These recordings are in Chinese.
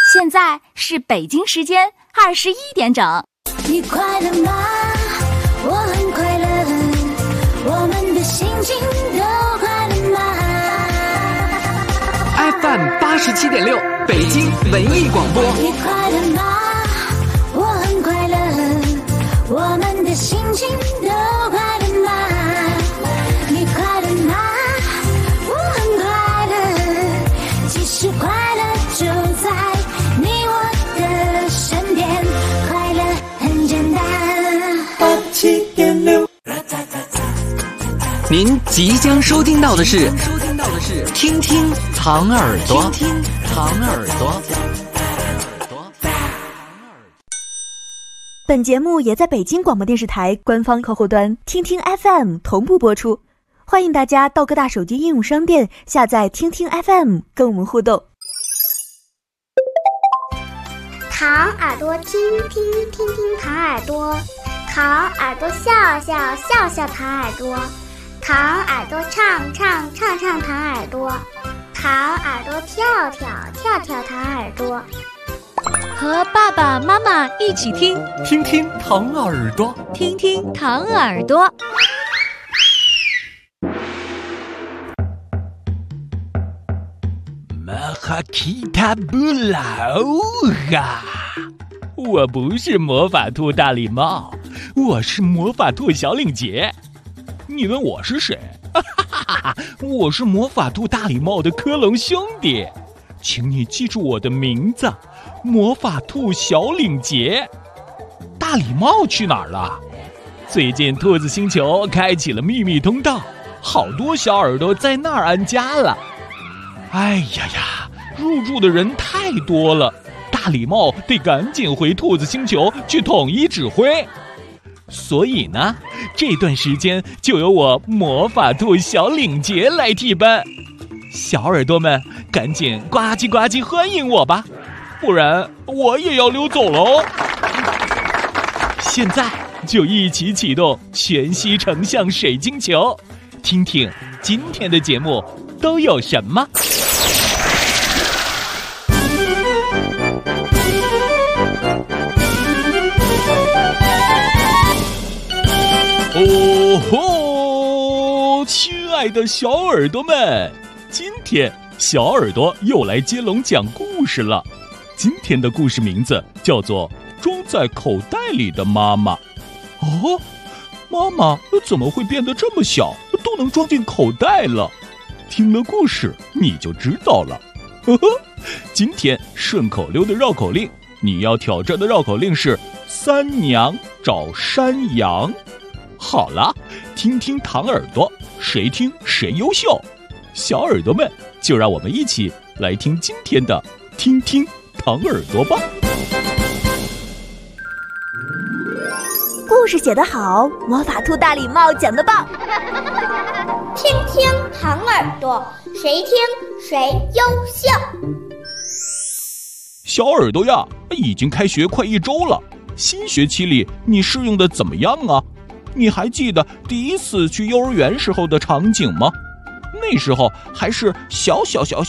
现在是北京时间21点整。 你快乐吗？我很快乐，我们的心情都快乐吗？ FM 87.6北京文艺广播。 你快乐吗？我很快乐，我们的心情都快乐吗？你快乐吗？我很快乐，其实快乐就在你我的身边，快乐很简单。87.6。 您即将收听到的是听听糖耳朵，听听糖耳朵。 本节目也在北京广播电视台官方客户端听听 FM 同步播出，欢迎大家到各大手机应用商店下载听听 FM 跟我们互动。 糖耳朵听听听听糖耳朵，糖耳朵笑笑笑笑糖耳朵，糖耳朵唱唱唱唱糖耳朵，糖耳朵跳跳跳跳糖耳朵。 和爸爸妈妈一起听， 听听糖耳朵， 听听糖耳朵。 马哈基塔布劳哈！我不是魔法兔大礼帽，我是魔法兔小领结。你问我是谁？我是魔法兔大礼帽的科隆兄弟，请你记住我的名字，魔法兔小领结。大礼帽去哪儿了？最近兔子星球开启了秘密通道，好多小耳朵在那儿安家了。哎呀呀，入住的人太多了，大礼帽得赶紧回兔子星球去统一指挥。所以呢，这段时间就由我魔法兔小领结来替班。小耳朵们赶紧呱唧呱唧欢迎我吧，不然我也要溜走喽。现在就一起启动全息成像水晶球，听听今天的节目都有什么。哦吼，亲爱的小耳朵们，今天小耳朵又来接龙讲故事了。今天的故事名字叫做《装在口袋里的妈妈》。哦，妈妈怎么会变得这么小，都能装进口袋了？听了故事你就知道了。呵呵，今天顺口溜的绕口令，你要挑战的绕口令是三娘找山羊。好了，听听糖耳朵，谁听谁优秀。小耳朵们，就让我们一起来听今天的听听糖耳朵吧。 故事写得好，魔法兔大礼帽讲得棒。 听听糖耳朵，谁听谁优秀。 小耳朵呀，已经开学快1周了，新学期里你适应的怎么样啊？你还记得第一次去幼儿园时候的场景吗？那时候还是小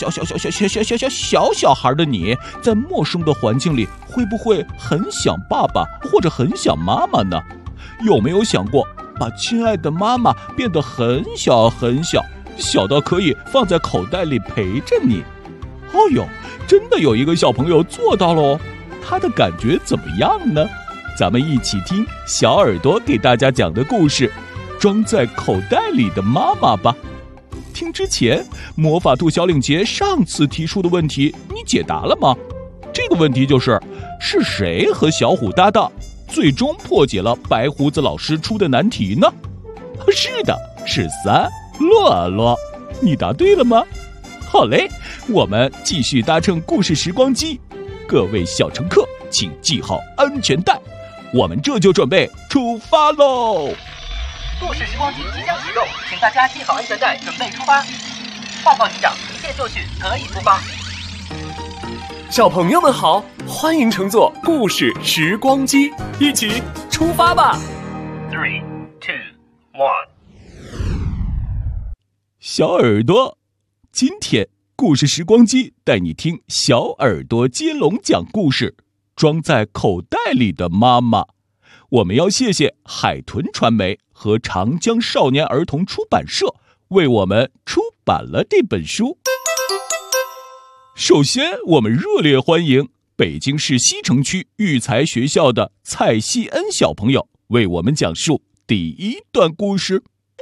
孩的你，在陌生的环境里，会不会很想爸爸或者很想妈妈呢？有没有想过把亲爱的妈妈变得很小很小，小到可以放在口袋里陪着你？哦哟，真的有一个小朋友做到了哦，他的感觉怎么样呢？咱们一起听小耳朵给大家讲的故事，装在口袋里的妈妈吧。听之前，魔法兔小领结上次提出的问题你解答了吗？这个问题就是谁和小虎搭档最终破解了白胡子老师出的难题呢？是的，是3，洛洛。你答对了吗？好嘞，我们继续搭乘故事时光机，各位小乘客请系好安全带，我们这就准备出发喽！ 故事时光机即将启动，请大家系好安全带，准备出发。报告机长，一切就绪，可以出发。 小朋友们好，欢迎乘坐故事时光机，一起出发吧。 3、2、1。 小耳朵，今天故事时光机带你听小耳朵接龙讲故事，装在口袋里的妈妈。我们要谢谢海豚传媒和长江少年儿童出版社为我们出版了这本书。首先，我们热烈欢迎北京市西城区育才学校的蔡希恩小朋友为我们讲述第一段故事。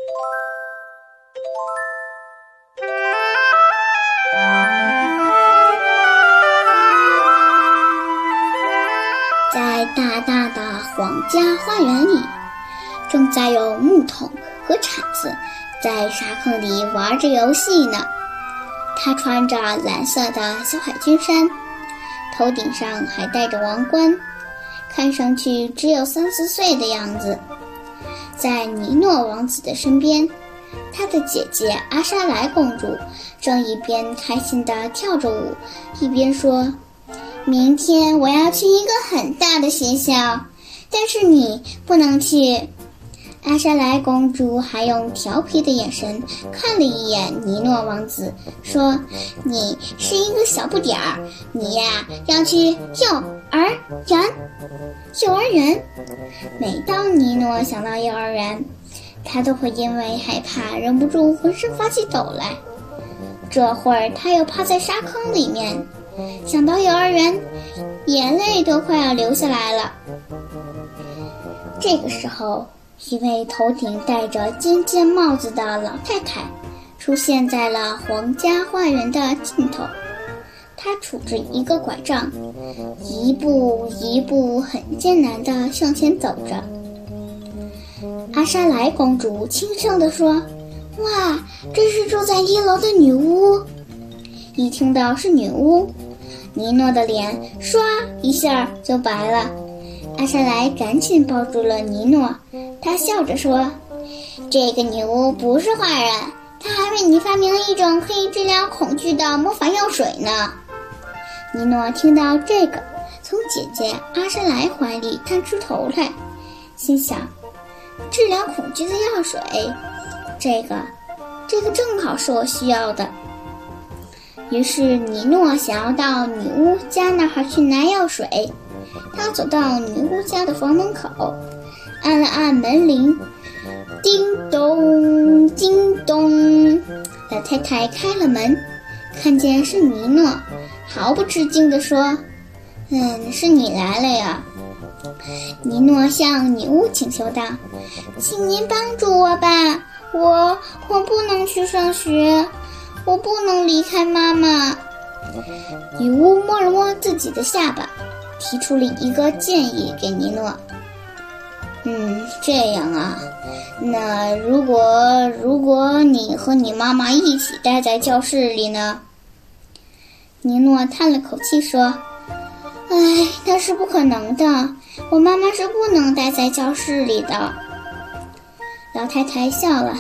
在大大的皇家花园里，正在有木桶和铲子在沙坑里玩着游戏呢。他穿着蓝色的小海军衫，头顶上还戴着王冠，看上去只有3-4岁的样子。在尼诺王子的身边，他的姐姐阿莎莱公主正一边开心地跳着舞，一边说：明天我要去一个很大的学校，但是你不能去。阿莎莱公主还用调皮的眼神看了一眼尼诺王子，说：你是一个小不点儿，你呀要去幼儿园。幼儿园。每当尼诺想到幼儿园，他都会因为害怕忍不住浑身发起抖来。这会儿他又趴在沙坑里面，想到幼儿园，眼泪都快要流下来了。这个时候，一位头顶戴着尖尖帽子的老太太出现在了皇家花园的尽头。她拄着一个拐杖，一步一步很艰难地向前走着。阿莎莱公主轻声地说：哇，这是住在1楼的女巫。一听到是女巫，尼诺的脸唰一下就白了。阿莎莱赶紧抱住了尼诺，她笑着说：这个女巫不是坏人，她还为你发明了一种可以治疗恐惧的魔法药水呢。尼诺听到这个，从姐姐阿莎莱怀里探出头来，心想：治疗恐惧的药水，这个正好是我需要的。于是尼诺想要到女巫家那儿去拿药水。他走到女巫家的房门口，按了按门铃，叮咚叮咚，老太太开了门，看见是尼诺，毫不吃惊地说：是你来了呀。尼诺向女巫请求道：请您帮助我吧，我不能去上学，我不能离开妈妈。女巫摸了摸自己的下巴，提出了一个建议给尼诺。这样啊，那如果你和你妈妈一起待在教室里呢？尼诺叹了口气说：那是不可能的，我妈妈是不能待在教室里的。老太太笑了，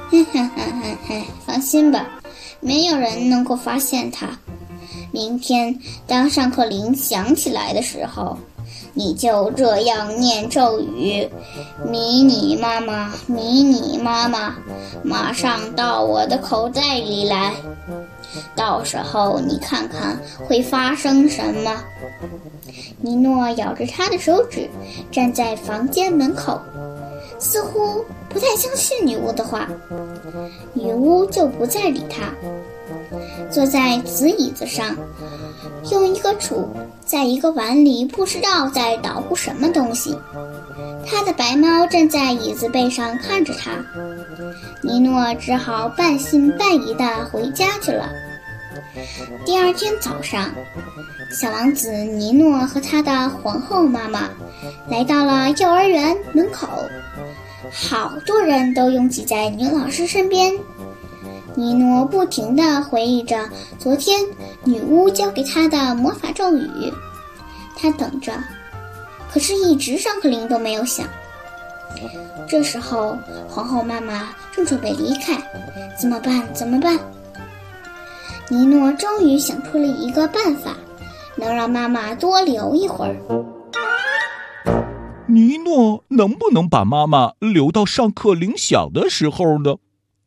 放心吧，没有人能够发现她。明天当上课铃响起来的时候，你就这样念咒语：迷你妈妈，迷你妈妈，马上到我的口袋里来。到时候你看看会发生什么。尼诺咬着他的手指，站在房间门口，似乎不太相信女巫的话。女巫就不再理他，坐在紫椅子上，用一个杵在一个碗里不知道在捣鼓什么东西。他的白猫站在椅子背上看着他。尼诺只好半信半疑地回家去了。第二天早上，小王子尼诺和他的皇后妈妈来到了幼儿园门口，好多人都拥挤在女老师身边。尼诺不停地回忆着昨天女巫教给他的魔法咒语，他等着，可是一直上课铃都没有响。这时候皇后妈妈正准备离开，怎么办？尼诺终于想出了一个办法，能让妈妈多留一会儿。 尼诺能不能把妈妈留到上课铃响的时候呢？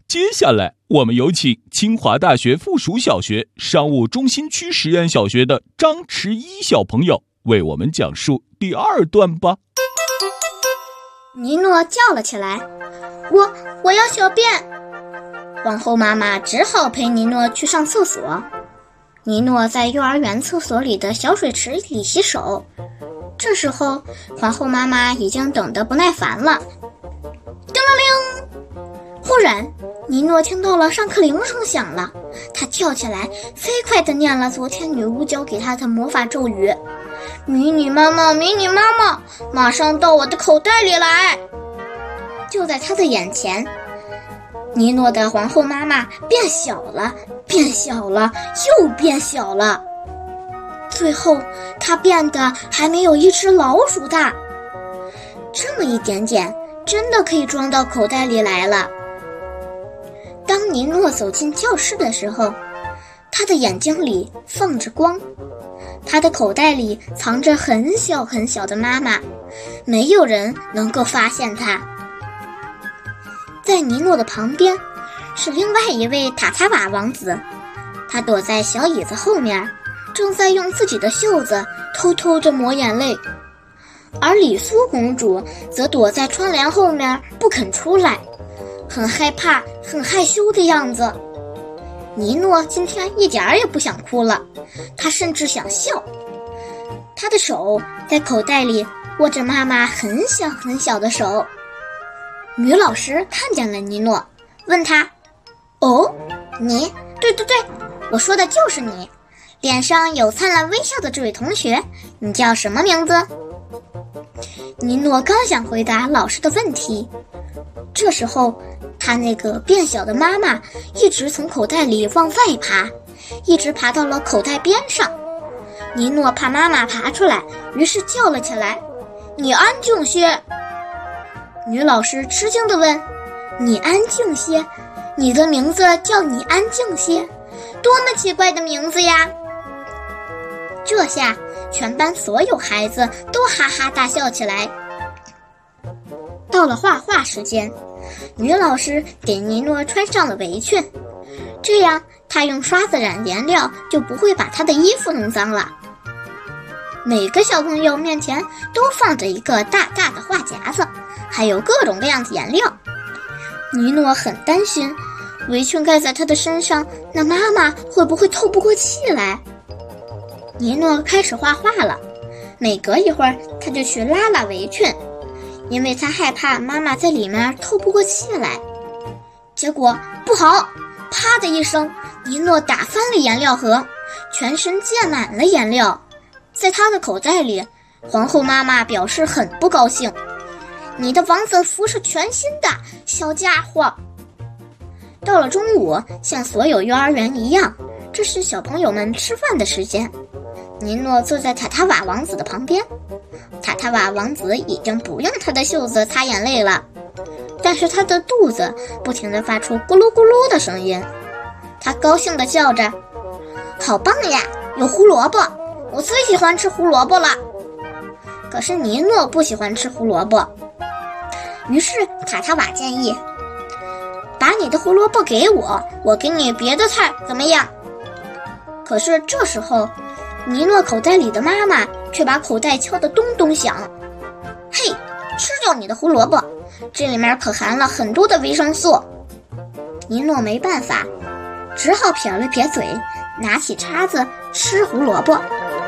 接下来，我们有请清华大学附属小学商务中心区实验小学的张迟一小朋友为我们讲述第2段吧。 尼诺叫了起来：“我要小便！”皇后妈妈只好陪尼诺去上厕所。尼诺在幼儿园厕所里的小水池里洗手。这时候，皇后妈妈已经等得不耐烦了。叮铃铃！忽然，尼诺听到了上课铃声响了，他跳起来，飞快地念了昨天女巫教给他的魔法咒语：“迷你妈妈，迷你妈妈，马上到我的口袋里来！”就在他的眼前，尼诺的皇后妈妈变小了，变小了，又变小了。最后，她变得还没有一只老鼠大。这么一点点，真的可以装到口袋里来了。当尼诺走进教室的时候，他的眼睛里放着光，他的口袋里藏着很小很小的妈妈，没有人能够发现他。在尼诺的旁边是另外一位塔塔瓦王子，他躲在小椅子后面，正在用自己的袖子偷偷地抹眼泪，而李苏公主则躲在窗帘后面不肯出来，很害怕很害羞的样子。尼诺今天一点儿也不想哭了，他甚至想笑。他的手在口袋里握着妈妈很小很小的手。女老师看见了尼诺，问他：“哦，你？对，我说的就是你，脸上有灿烂微笑的这位同学，你叫什么名字？”尼诺刚想回答老师的问题，这时候他那个变小的妈妈一直从口袋里往外爬，一直爬到了口袋边上。尼诺怕妈妈爬出来，于是叫了起来：“你安静些！”女老师吃惊地问：“你安静些？你的名字叫你安静些？多么奇怪的名字呀！”这下全班所有孩子都哈哈大笑起来。到了画画时间，女老师给尼诺穿上了围裙，这样他用刷子染颜料就不会把他的衣服弄脏了。每个小朋友面前都放着一个大大的画夹子，还有各种各样的颜料。尼诺很担心围裙盖在他的身上，那妈妈会不会透不过气来？尼诺开始画画了，每隔一会儿他就去拉拉围裙，因为他害怕妈妈在里面透不过气来。结果不好，啪的一声，尼诺打翻了颜料盒，全身溅满了颜料。在他的口袋里，皇后妈妈表示很不高兴：“你的王子服是全新的，小家伙。”到了中午，像所有幼儿园一样，这是小朋友们吃饭的时间。尼诺坐在塔塔瓦王子的旁边，塔塔瓦王子已经不用他的袖子擦眼泪了，但是他的肚子不停地发出咕噜咕噜的声音。他高兴地叫着：“好棒呀，有胡萝卜！我最喜欢吃胡萝卜了。”可是尼诺不喜欢吃胡萝卜，于是塔塔瓦建议：“把你的胡萝卜给我，我给你别的菜，怎么样？”可是这时候，尼诺口袋里的妈妈却把口袋敲得咚咚响。“嘿，吃掉你的胡萝卜，这里面可含了很多的维生素。”尼诺没办法，只好撇了撇嘴，拿起叉子吃胡萝卜。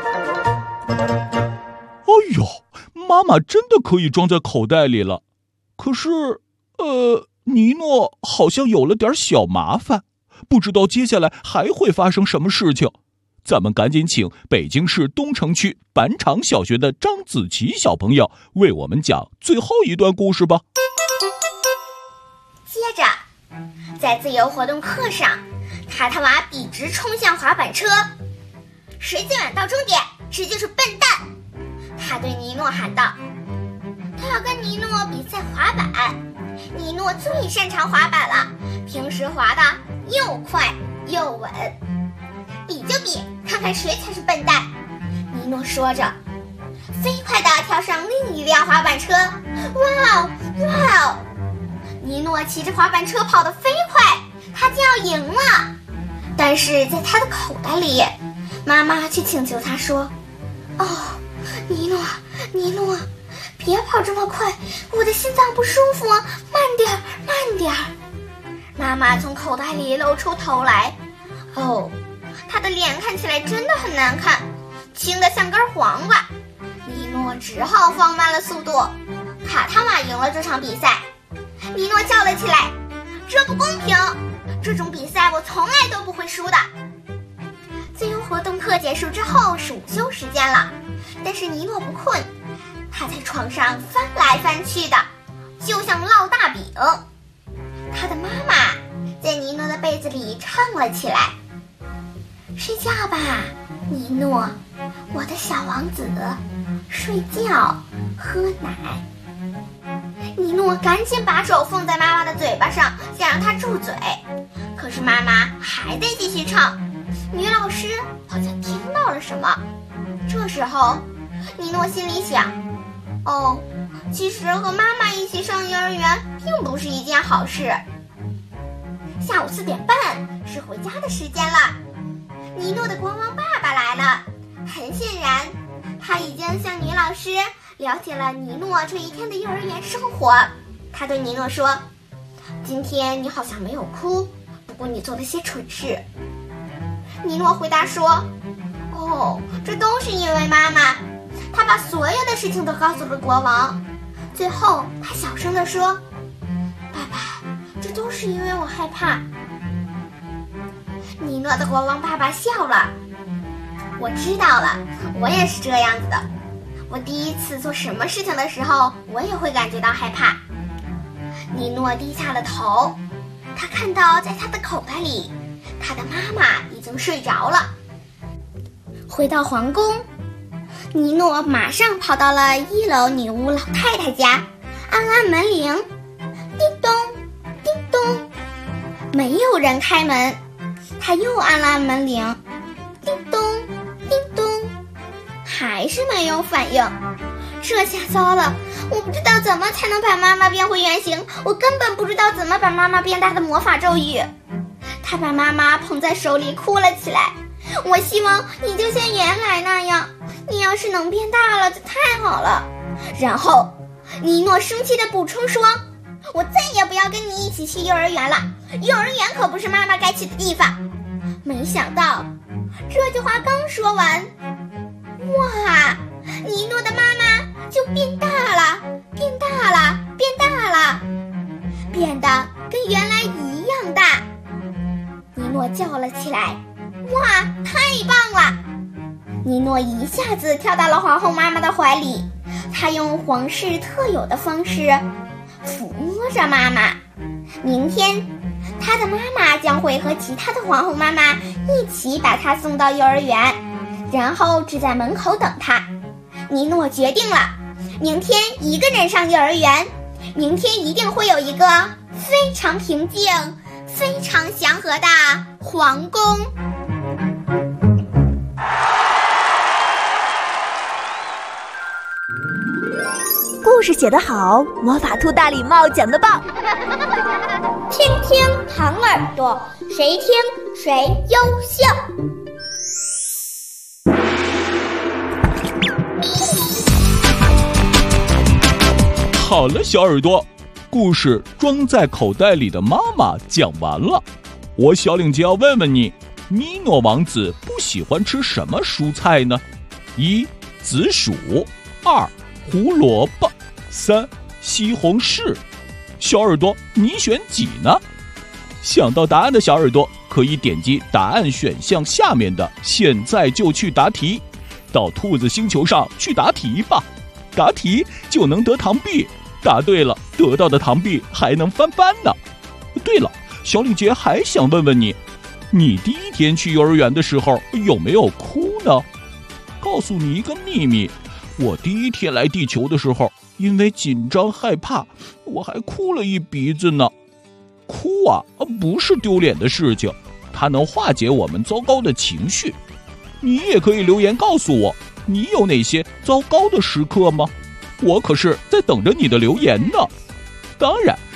哎呦，妈妈真的可以装在口袋里了。可是，尼诺好像有了点小麻烦，不知道接下来还会发生什么事情。咱们赶紧请北京市东城区板场小学的张子琪小朋友为我们讲最后一段故事吧。 接着，在自由活动课上，塔塔瓦笔直冲向滑板车，谁最晚到终点，谁就是笨蛋。他对尼诺喊道：“他要跟尼诺比赛滑板。尼诺最擅长滑板了，平时滑的又快又稳。比就比，看看谁才是笨蛋。”尼诺说着，飞快地跳上另一辆滑板车。哇哦，哇哦！尼诺骑着滑板车跑得飞快， 他就要赢了。但是在他的口袋里，妈妈却请求他说：“哦，尼诺，尼诺，别跑这么快，我的心脏不舒服，慢点儿，慢点儿。”妈妈从口袋里露出头来，哦，她的脸看起来真的很难看，青得像根黄瓜。尼诺只好放慢了速度。卡塔瓦赢了这场比赛。尼诺叫了起来：“这不公平！这种比赛我从来都不会输的。”自由活动课结束之后是午休时间了，但是尼诺不困，他在床上翻来翻去的，就像烙大饼。他的妈妈在尼诺的被子里唱了起来：“睡觉吧，尼诺，我的小王子，睡觉，喝奶。”尼诺赶紧把手放在妈妈的嘴巴上，想让她住嘴，可是妈妈还在继续唱。女老师好像听到了什么，这时候尼诺心里想：哦，其实和妈妈一起上幼儿园并不是一件好事。下午4点半是回家的时间了，尼诺的国王爸爸来了。很显然，他已经向女老师了解了尼诺这一天的幼儿园生活。他对尼诺说：“今天你好像没有哭，不过你做了些蠢事。”尼诺回答说：“哦，这都是因为妈妈。”他把所有的事情都告诉了国王。最后，他小声地说：“爸爸，这都是因为我害怕。”尼诺的国王爸爸笑了：“我知道了，我也是这样子的。我第一次做什么事情的时候，我也会感觉到害怕。”尼诺低下了头，他看到在他的口袋里，他的妈妈已经睡着了。回到皇宫，尼诺马上跑到了1楼女巫老太太家，按了按门铃，叮咚，叮咚，没有人开门。他又按了按门铃，叮咚，叮咚，还是没有反应。这下糟了，我不知道怎么才能把妈妈变回原形，我根本不知道怎么把妈妈变大的魔法咒语。他把妈妈捧在手里哭了起来。我希望你就像原来那样，你要是能变大了就太好了。然后尼诺生气地补充说：“我再也不要跟你一起去幼儿园了，幼儿园可不是妈妈该去的地方。”没想到这句话刚说完，哇，尼诺的妈妈就变大了，变大了，变大了，变得跟原来一样大。尼诺叫了起来：“哇，太棒了！”尼诺一下子跳到了皇后妈妈的怀里，他用皇室特有的方式抚摸着妈妈。明天他的妈妈将会和其他的皇后妈妈一起把他送到幼儿园，然后只在门口等他。尼诺决定了，明天一个人上幼儿园，明天一定会有一个非常平静、非常祥和的皇宫。 故事写得好，魔法兔大礼帽讲得棒。 听听糖耳朵，谁听谁优秀。 好了，小耳朵，故事装在口袋里的妈妈讲完了。我小领结要问问你，尼诺王子不喜欢吃什么蔬菜呢？1. 紫薯， 2. 胡萝卜， 3. 西红柿。小耳朵，你选几呢？想到答案的小耳朵可以点击答案选项下面的现在就去答题，到兔子星球上去答题吧，答题就能得糖币，答对了得到的糖币还能翻番呢。对了，小领结还想问问你，你第一天去幼儿园的时候有没有哭呢？告诉你一个秘密，我第一天来地球的时候，因为紧张害怕，我还哭了一鼻子呢。哭啊，不是丢脸的事情，它能化解我们糟糕的情绪。你也可以留言告诉我，你有哪些糟糕的时刻吗？我可是在等着你的留言呢。当然，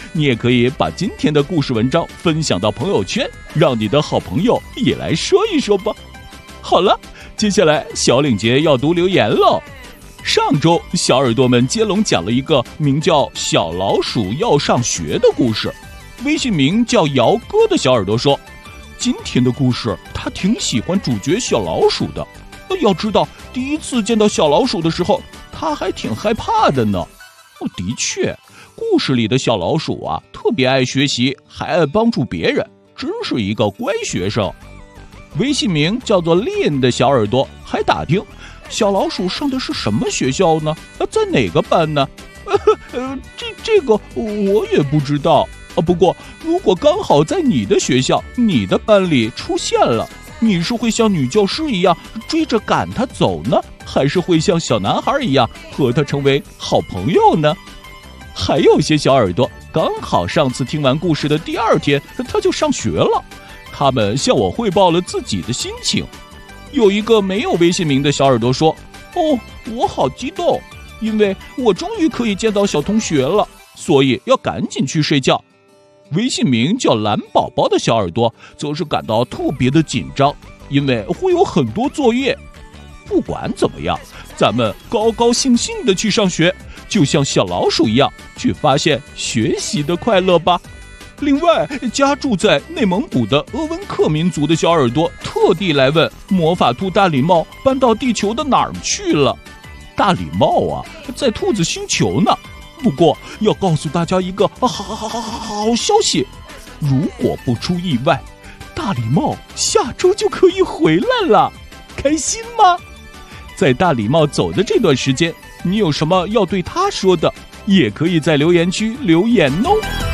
你也可以把今天的故事文章分享到朋友圈，让你的好朋友也来说一说吧。好了，接下来小领结要读留言了。上周小耳朵们接龙讲了一个名叫小老鼠要上学的故事，微信名叫姚哥的小耳朵说，今天的故事他挺喜欢主角小老鼠的。要知道第一次见到小老鼠的时候，他还挺害怕的呢。的确，故事里的小老鼠啊，特别爱学习，还爱帮助别人，真是一个乖学生。微信名叫做练的小耳朵还打听小老鼠上的是什么学校呢？在哪个班呢？这个我也不知道。不过如果刚好在你的学校、你的班里出现了，你是会像女教师一样追着赶他走呢，还是会像小男孩一样和他成为好朋友呢？还有些小耳朵刚好上次听完故事的第二天他就上学了，他们向我汇报了自己的心情。有一个没有微信名的小耳朵说，我好激动，因为我终于可以见到小同学了，所以要赶紧去睡觉。微信名叫蓝宝宝的小耳朵则是感到特别的紧张，因为会有很多作业。不管怎么样，咱们高高兴兴的去上学，就像小老鼠一样去发现学习的快乐吧。另外，家住在内蒙古的鄂温克民族的小耳朵特地来问，魔法兔大礼帽搬到地球的哪儿去了？大礼帽啊，在兔子星球呢。不过要告诉大家一个好消息，如果不出意外，大礼帽下周就可以回来了，开心吗？在大礼帽走的这段时间，你有什么要对他说的，也可以在留言区留言哦。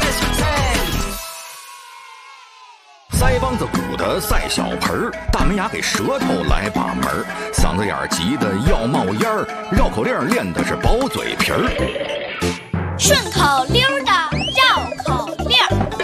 腮帮子鼓的赛小盆儿，大门牙给舌头来把门儿，嗓子眼儿急得要冒烟儿，绕口令练的是薄嘴皮儿。 顺口溜的绕口令。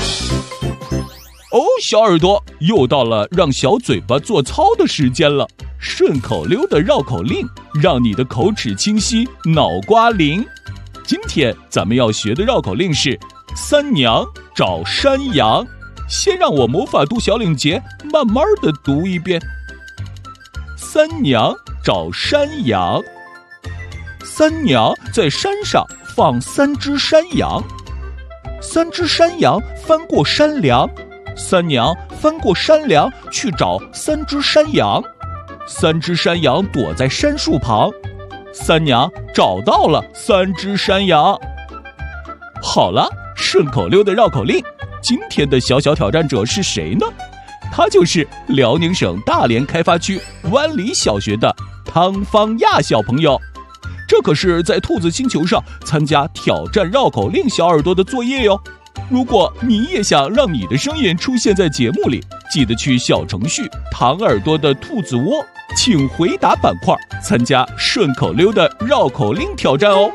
小耳朵，又到了让小嘴巴做操的时间了。顺口溜的绕口令，让你的口齿清晰，脑瓜灵。今天咱们要学的绕口令是三娘找山羊。先让我魔法兔小领结慢慢的读一遍。三娘找山羊。三娘在山上放3只山羊，3只山羊翻过山梁，三娘翻过山梁去找3只山羊，3只山羊躲在杉树旁，三娘找到了3只山羊。好了，顺口溜的绕口令，今天的小小挑战者是谁呢？他就是辽宁省大连开发区湾里小学的汤方亚小朋友。这可是在兔子星球上参加挑战绕口令小耳朵的作业哟。如果你也想让你的声音出现在节目里，记得去小程序糖耳朵的兔子窝，请回答板块参加顺口溜的绕口令挑战哦。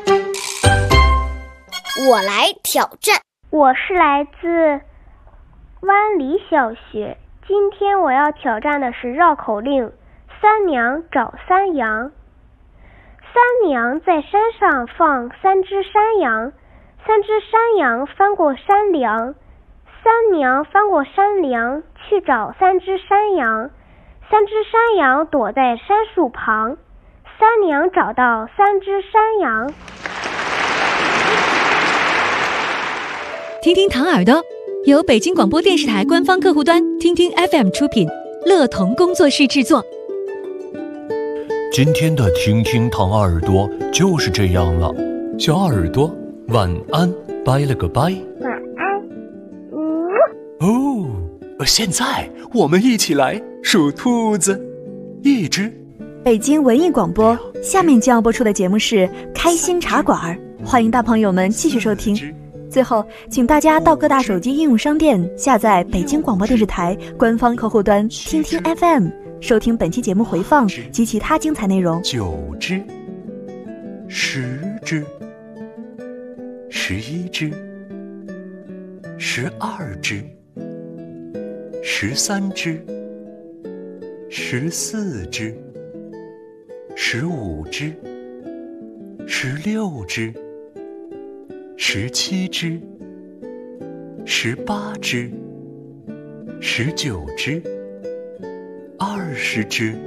我来挑战。我是来自湾里小学，今天我要挑战的是绕口令三娘找三羊。三娘在山上放3只山羊，3只山羊翻过山梁，三娘翻过山梁去找3只山羊，3只山羊躲在杉树旁，三娘找到3只山羊。 听听糖耳朵由北京广播电视台官方客户端听听 FM 出品，乐童工作室制作。 今天的听听糖耳朵就是这样了，小耳朵晚安，拜了个拜。 晚安。 现在我们一起来数兔子，1只。 北京文艺广播，下面将要播出的节目是开心茶馆，欢迎大朋友们继续收听。最后，请大家到各大手机应用商店下载北京广播电视台官方客户端听听 FM， 收听本期节目回放及其他精彩内容。 9只，10只，11只，12只，13只，14只，15只，16只，17只 18只、19只、20只。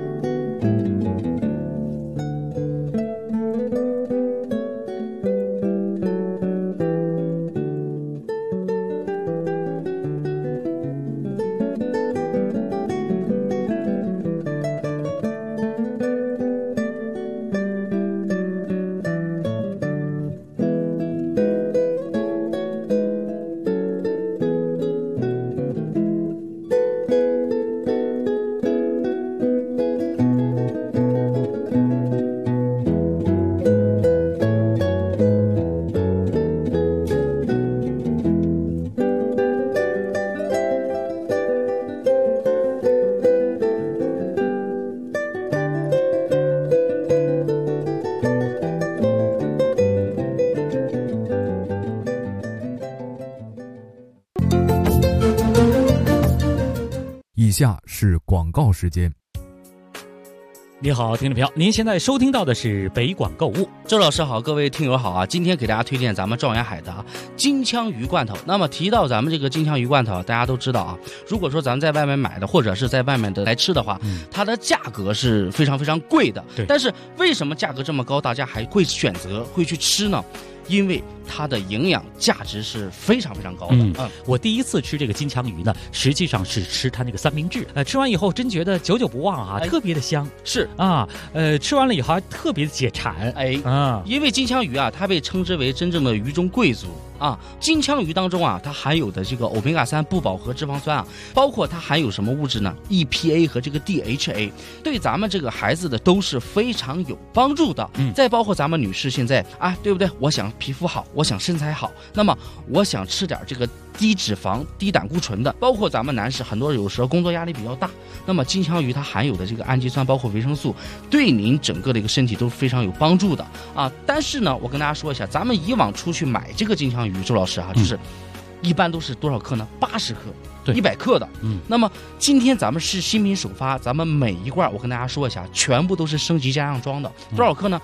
以下是广告时间。 你好，听众朋友，您现在收听到的是北广购物。 周老师好，各位听友好啊！今天给大家推荐咱们状元海的金枪鱼罐头。那么提到咱们这个金枪鱼罐头，大家都知道啊，如果说咱们在外面买的，或者是在外面的来吃的话，它的价格是非常非常贵的。 对。 但是为什么价格这么高，大家还会选择会去吃呢？因为它的营养价值是非常非常高的。 我第一次吃这个金枪鱼呢，实际上是吃它那个三明治。吃完以后真觉得久久不忘啊，特别的香。 是啊，吃完了以后还特别的解馋。 因为金枪鱼啊，它被称之为真正的鱼中贵族啊。金枪鱼当中啊，它含有的这个欧米伽3不饱和脂肪酸啊，包括它含有什么物质呢 ？EPA 和这个 DHA， 对咱们这个孩子的都是非常有帮助的。再包括咱们女士现在啊，对不对？我想皮肤好，我想身材好，那么我想吃点这个低脂肪、低胆固醇的，包括咱们男士很多有时候工作压力比较大，那么金枪鱼它含有的这个氨基酸，包括维生素，对您整个的一个身体都非常有帮助的啊。但是呢，我跟大家说一下，咱们以往出去买这个金枪鱼，周老师啊，就是一般都是多少克呢？80克。100克的，那么今天咱们是新品首发，咱们每一罐我跟大家说一下，全部都是升级加上装的，多少克呢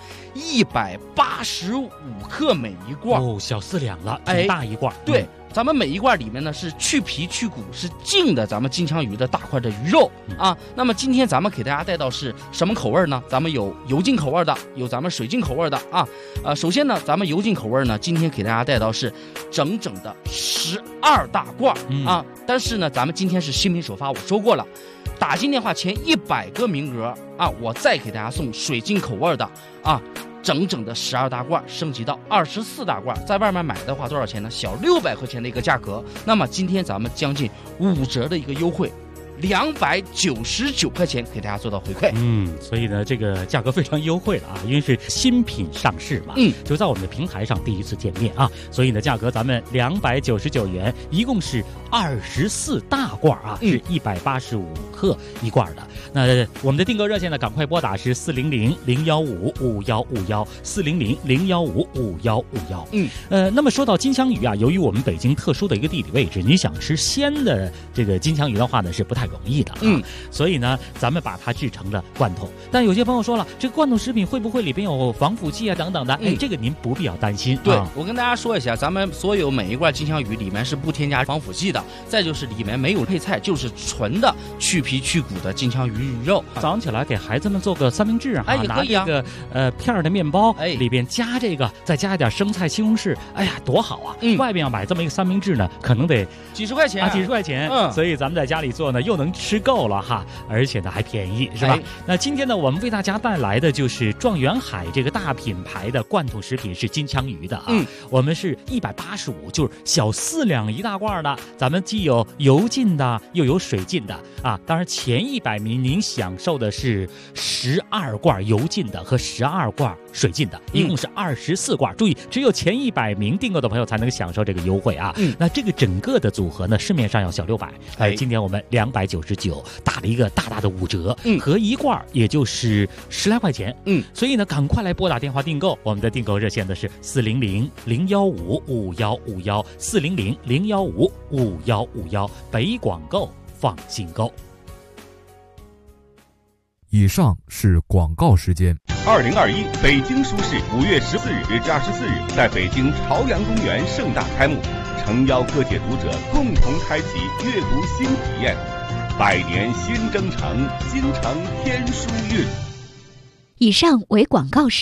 ？185克每一罐， 小4两了，挺大一罐。 对。咱们每一罐里面呢是去皮去骨，是净的咱们金枪鱼的大块的鱼肉啊。那么今天咱们给大家带到是什么口味呢？咱们有油浸口味的，有咱们水浸口味的啊。首先呢，咱们油浸口味呢，今天给大家带到是整整的12大罐啊。但是呢，咱们今天是新品首发，我说过了，打进电话前100个名额啊，我再给大家送水浸口味的啊。整整的12大罐升级到24大罐，在外面买的话多少钱呢？小600块钱的一个价格。那么今天咱们将近5折的一个优惠，299块钱给大家做到回馈。 所以呢，这个价格非常优惠了啊，因为是新品上市嘛，就在我们的平台上第一次见面啊，所以呢，价格咱们299元，一共是24大罐啊，是185克一罐的。那我们的订购热线呢，赶快拨打是400-015-5151，400-015-5151。那么说到金枪鱼啊，由于我们北京特殊的一个地理位置，你想吃鲜的这个金枪鱼的话呢，是不太容易的啊。所以呢，咱们把它制成了罐头。但有些朋友说了，这个罐头食品会不会里边有防腐剂啊等等的？这个您不必要担心。 对，我跟大家说一下，咱们所有每一罐金枪鱼里面是不添加防腐剂的，再就是里面没有配菜，就是纯的去皮去骨的金枪鱼鱼肉。 早上起来给孩子们做个三明治啊， 也可以啊， 拿这个片的面包，里边加这个，再加一点生菜、西红柿，哎呀，多好啊！外边要买这么一个三明治呢，可能得几十块钱啊，几十块钱。所以咱们在家里做呢，又能吃够了哈，而且呢还便宜，是吧？那今天呢，我们为大家带来的就是状元海这个大品牌的罐头食品是金枪鱼的啊。我们是185，就是小4两一大罐的，咱们既有油浸的，又有水浸的啊。当然前100名您享受的是12罐油浸的和12罐水浸的，一共是24罐。注意，只有前100名订购的朋友才能享受这个优惠啊。那这个整个的组合呢，市面上要小600，今天我们299打了一个大大的5折，合一罐也就是10来块钱。所以呢，赶快来拨打电话订购，我们的订购热线的是400-015-5151，400-015-5151，北广购放心购。 以上是广告时间。 2021北京书市5月14日至24日在北京朝阳公园盛大开幕，诚邀各界读者共同开启阅读新体验。百年新征程，京城天书韵。 以上为广告时